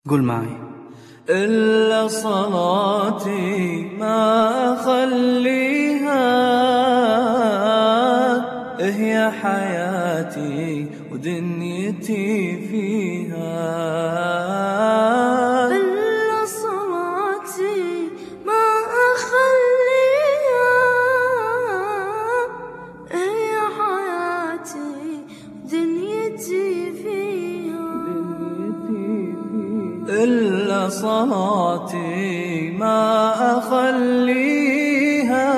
قول معي. إلا صلاتي ما أخليها، هي حياتي ودنيتي فيها. إلا صلاتي ما أخليها، هي حياتي ودنيتي فيها. إلا صلاتي ما أخليها،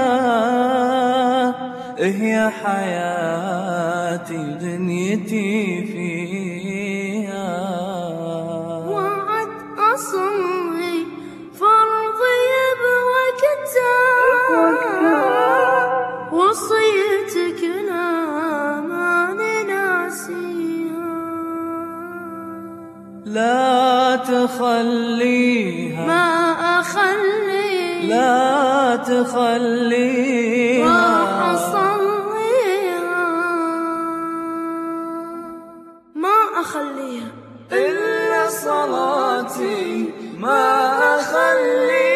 هي حياتي ودنيتي فيها. وعد أصلي فرضي بوقتها، وصيتك لا ماني ناسيها. لا تخليها ما أخليها، لا تخليها، ما أصليها، ما أخليها. إلا صلاتي ما أخليها.